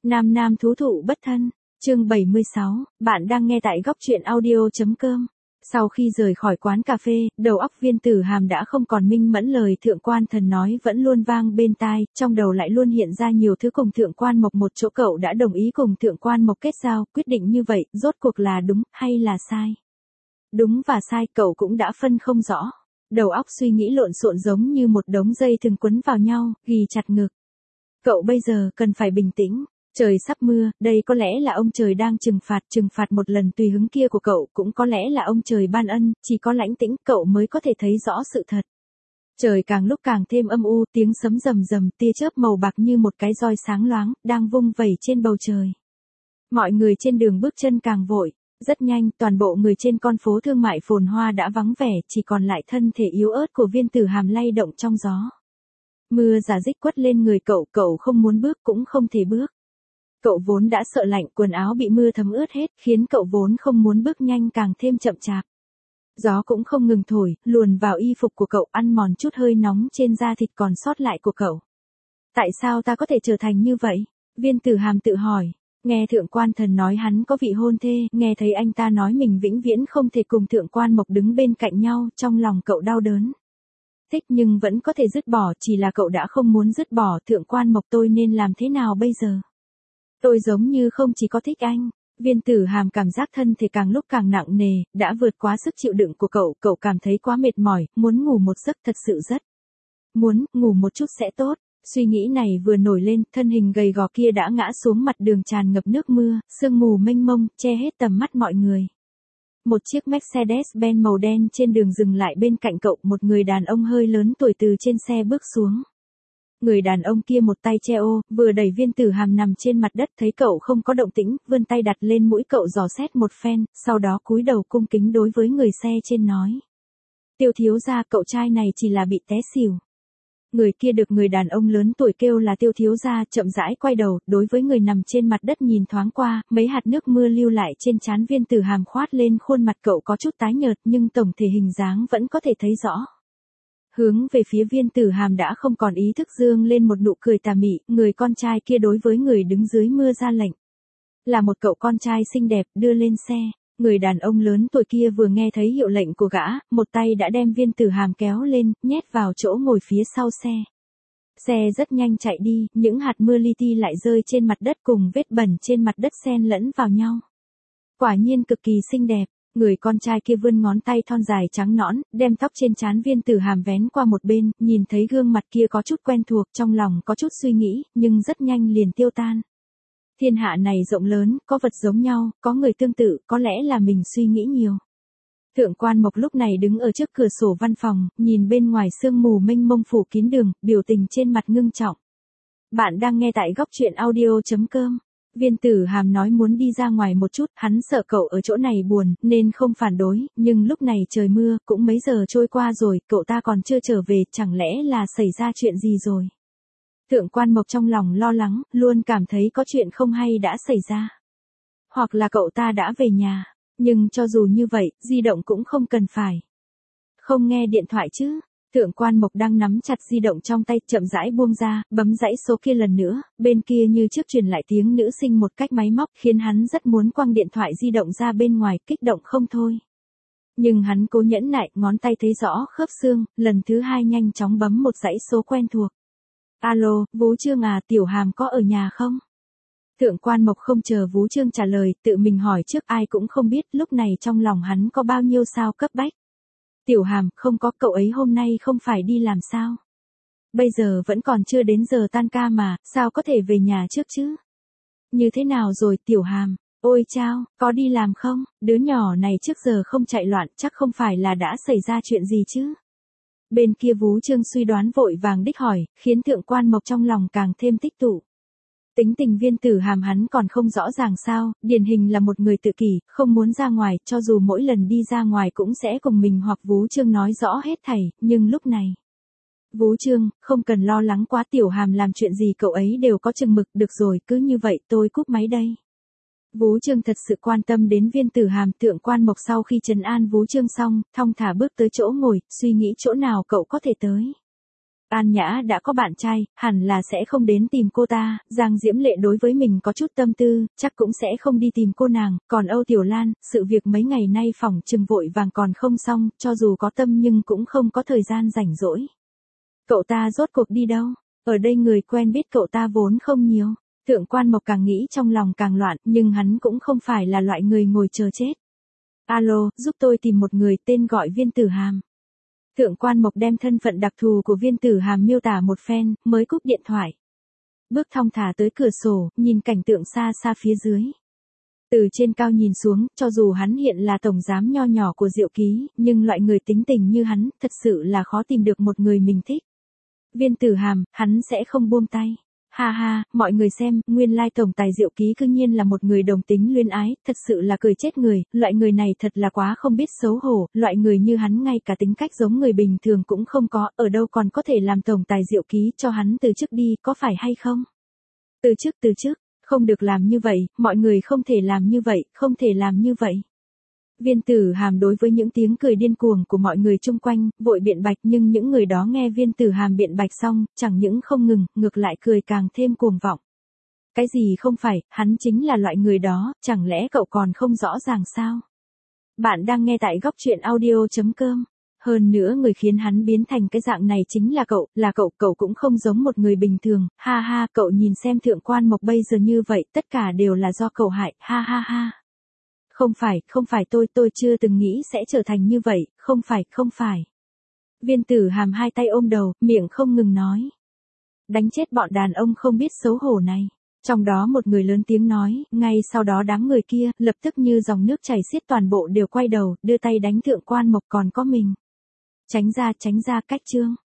Nam nam thú thụ bất thân, chương 76, bạn đang nghe tại góc truyện audio.com. Sau khi rời khỏi quán cà phê, đầu óc Viên Tử Hàm đã không còn minh mẫn, lời Thượng Quan Thần nói vẫn luôn vang bên tai, trong đầu lại luôn hiện ra nhiều thứ cùng Thượng Quan Mộc một chỗ. Cậu đã đồng ý cùng Thượng Quan Mộc kết giao, quyết định như vậy, rốt cuộc là đúng, hay là sai? Đúng và sai cậu cũng đã phân không rõ. Đầu óc suy nghĩ lộn xộn giống như một đống dây thừng quấn vào nhau, ghì chặt ngực. Cậu bây giờ cần phải bình tĩnh. Trời sắp mưa, đây có lẽ là ông trời đang trừng phạt một lần tùy hứng kia của cậu, cũng có lẽ là ông trời ban ân, chỉ có lãnh tĩnh cậu mới có thể thấy rõ sự thật. Trời càng lúc càng thêm âm u, tiếng sấm rầm rầm, tia chớp màu bạc như một cái roi sáng loáng, đang vung vẩy trên bầu trời. Mọi người trên đường bước chân càng vội. Rất nhanh, toàn bộ người trên con phố thương mại phồn hoa đã vắng vẻ, chỉ còn lại thân thể yếu ớt của Viên Tử Hàm lay động trong gió. Mưa rả rích quất lên người cậu không muốn bước cũng không thể bước. Cậu vốn đã sợ lạnh, quần áo bị mưa thấm ướt hết, khiến cậu vốn không muốn bước nhanh càng thêm chậm chạp. Gió cũng không ngừng thổi, luồn vào y phục của cậu, ăn mòn chút hơi nóng trên da thịt còn sót lại của cậu. Tại sao ta có thể trở thành như vậy? Viên Tử Hàm tự hỏi. Nghe Thượng Quan Thần nói hắn có vị hôn thê, nghe thấy anh ta nói mình vĩnh viễn không thể cùng Thượng Quan Mộc đứng bên cạnh nhau, trong lòng cậu đau đớn. Thích nhưng vẫn có thể dứt bỏ, chỉ là cậu đã không muốn dứt bỏ. Thượng Quan Mộc, tôi nên làm thế nào bây giờ? Tôi giống như không chỉ có thích anh. Viên Tử Hàm cảm giác thân thể càng lúc càng nặng nề, đã vượt quá sức chịu đựng của cậu cảm thấy quá mệt mỏi, muốn ngủ một giấc, thật sự rất muốn ngủ một chút sẽ tốt. Suy nghĩ này vừa nổi lên, thân hình gầy gò kia đã ngã xuống mặt đường tràn ngập nước mưa, sương mù mênh mông, che hết tầm mắt mọi người. Một chiếc Mercedes-Benz màu đen trên đường dừng lại bên cạnh cậu, một người đàn ông hơi lớn tuổi từ trên xe bước xuống. Người đàn ông kia một tay che ô, vừa đẩy Viên Tử Hàm nằm trên mặt đất, thấy cậu không có động tĩnh, vươn tay đặt lên mũi cậu dò xét một phen, sau đó cúi đầu cung kính đối với người xe trên nói. Tiêu thiếu gia, cậu trai này chỉ là bị té xỉu. Người kia được người đàn ông lớn tuổi kêu là Tiêu thiếu gia chậm rãi quay đầu, đối với người nằm trên mặt đất nhìn thoáng qua, mấy hạt nước mưa lưu lại trên trán Viên Tử Hàm khoát lên khuôn mặt cậu có chút tái nhợt nhưng tổng thể hình dáng vẫn có thể thấy rõ. Hướng về phía Viên Tử Hàm đã không còn ý thức dương lên một nụ cười tà mị, người con trai kia đối với người đứng dưới mưa ra lệnh. Là một cậu con trai xinh đẹp, đưa lên xe. Người đàn ông lớn tuổi kia vừa nghe thấy hiệu lệnh của gã, một tay đã đem Viên Tử Hàm kéo lên, nhét vào chỗ ngồi phía sau xe. Xe rất nhanh chạy đi, những hạt mưa li ti lại rơi trên mặt đất cùng vết bẩn trên mặt đất xen lẫn vào nhau. Quả nhiên cực kỳ xinh đẹp. Người con trai kia vươn ngón tay thon dài trắng nõn, đem tóc trên trán Viên Tử Hàm vén qua một bên, nhìn thấy gương mặt kia có chút quen thuộc, trong lòng có chút suy nghĩ, nhưng rất nhanh liền tiêu tan. Thiên hạ này rộng lớn, có vật giống nhau, có người tương tự, có lẽ là mình suy nghĩ nhiều. Thượng Quan Mộc lúc này đứng ở trước cửa sổ văn phòng, nhìn bên ngoài sương mù mênh mông phủ kín đường, biểu tình trên mặt ngưng trọng. Bạn đang nghe tại góc truyện audio.com. Viên Tử Hàm nói muốn đi ra ngoài một chút, hắn sợ cậu ở chỗ này buồn, nên không phản đối, nhưng lúc này trời mưa, cũng mấy giờ trôi qua rồi, cậu ta còn chưa trở về, chẳng lẽ là xảy ra chuyện gì rồi? Thượng Quan Mộc trong lòng lo lắng, luôn cảm thấy có chuyện không hay đã xảy ra. Hoặc là cậu ta đã về nhà, nhưng cho dù như vậy, di động cũng không cần phải. Không nghe điện thoại chứ? Thượng Quan Mộc đang nắm chặt di động trong tay, chậm rãi buông ra, bấm dãy số kia lần nữa, bên kia như trước truyền lại tiếng nữ sinh một cách máy móc, khiến hắn rất muốn quăng điện thoại di động ra bên ngoài, kích động không thôi. Nhưng hắn cố nhẫn nại, ngón tay thấy rõ khớp xương, lần thứ hai nhanh chóng bấm một dãy số quen thuộc. Alo, Vú Trương à, Tiểu Hàm có ở nhà không? Thượng Quan Mộc không chờ Vú Trương trả lời, tự mình hỏi trước, ai cũng không biết, lúc này trong lòng hắn có bao nhiêu sao cấp bách. Tiểu Hàm, không có, cậu ấy hôm nay không phải đi làm sao? Bây giờ vẫn còn chưa đến giờ tan ca mà, sao có thể về nhà trước chứ? Như thế nào rồi Tiểu Hàm? Ôi chao, có đi làm không? Đứa nhỏ này trước giờ không chạy loạn, chắc không phải là đã xảy ra chuyện gì chứ? Bên kia Vú Trương suy đoán vội vàng đích hỏi, khiến Thượng Quan Mộc trong lòng càng thêm tích tụ. Tính tình Viên Tử Hàm hắn còn không rõ ràng sao, điển hình là một người tự kỷ, không muốn ra ngoài, cho dù mỗi lần đi ra ngoài cũng sẽ cùng mình hoặc Vú Trương nói rõ hết thảy, nhưng lúc này. Vú Trương, không cần lo lắng quá, Tiểu Hàm làm chuyện gì cậu ấy đều có chừng mực, được rồi, cứ như vậy tôi cúp máy đây. Vú Trương thật sự quan tâm đến Viên Tử Hàm. Thượng Quan Mộc sau khi trấn an Vú Trương xong, thong thả bước tới chỗ ngồi, suy nghĩ chỗ nào cậu có thể tới. An Nhã đã có bạn trai, hẳn là sẽ không đến tìm cô ta, Giang Diễm Lệ đối với mình có chút tâm tư, chắc cũng sẽ không đi tìm cô nàng, còn Âu Tiểu Lan, sự việc mấy ngày nay phỏng chừng vội vàng còn không xong, cho dù có tâm nhưng cũng không có thời gian rảnh rỗi. Cậu ta rốt cuộc đi đâu? Ở đây người quen biết cậu ta vốn không nhiều. Thượng Quan Mộc càng nghĩ trong lòng càng loạn, nhưng hắn cũng không phải là loại người ngồi chờ chết. Alo, giúp tôi tìm một người tên gọi Viên Tử Hàm. Thượng Quan Mộc đem thân phận đặc thù của Viên Tử Hàm miêu tả một phen, mới cúp điện thoại. Bước thong thả tới cửa sổ, nhìn cảnh tượng xa xa phía dưới. Từ trên cao nhìn xuống, cho dù hắn hiện là tổng giám nho nhỏ của Diệu Ký, nhưng loại người tính tình như hắn, thật sự là khó tìm được một người mình thích. Viên Tử Hàm, hắn sẽ không buông tay. Ha ha, mọi người xem, nguyên lai tổng tài Diệu Ký cư nhiên là một người đồng tính luyến ái, thật sự là cười chết người, loại người này thật là quá không biết xấu hổ, loại người như hắn ngay cả tính cách giống người bình thường cũng không có, ở đâu còn có thể làm tổng tài Diệu Ký cho hắn từ chức đi, có phải hay không? Từ chức, không được làm như vậy, mọi người không thể làm như vậy, không thể làm như vậy. Viên Tử Hàm đối với những tiếng cười điên cuồng của mọi người chung quanh, vội biện bạch nhưng những người đó nghe Viên Tử Hàm biện bạch xong, chẳng những không ngừng, ngược lại cười càng thêm cuồng vọng. Cái gì không phải, hắn chính là loại người đó, chẳng lẽ cậu còn không rõ ràng sao? Bạn đang nghe tại góc truyện audio.com. Hơn nữa người khiến hắn biến thành cái dạng này chính là cậu cũng không giống một người bình thường, ha ha, cậu nhìn xem Thượng Quan Mộc bây giờ như vậy, tất cả đều là do cậu hại, ha ha ha. Không phải tôi chưa từng nghĩ sẽ trở thành như vậy, không phải. Viên Tử Hàm hai tay ôm đầu, miệng không ngừng nói. Đánh chết bọn đàn ông không biết xấu hổ này. Trong đó một người lớn tiếng nói, ngay sau đó đám người kia, lập tức như dòng nước chảy xiết toàn bộ đều quay đầu, đưa tay đánh Thượng Quan Mộc còn có mình. Tránh ra cách chương.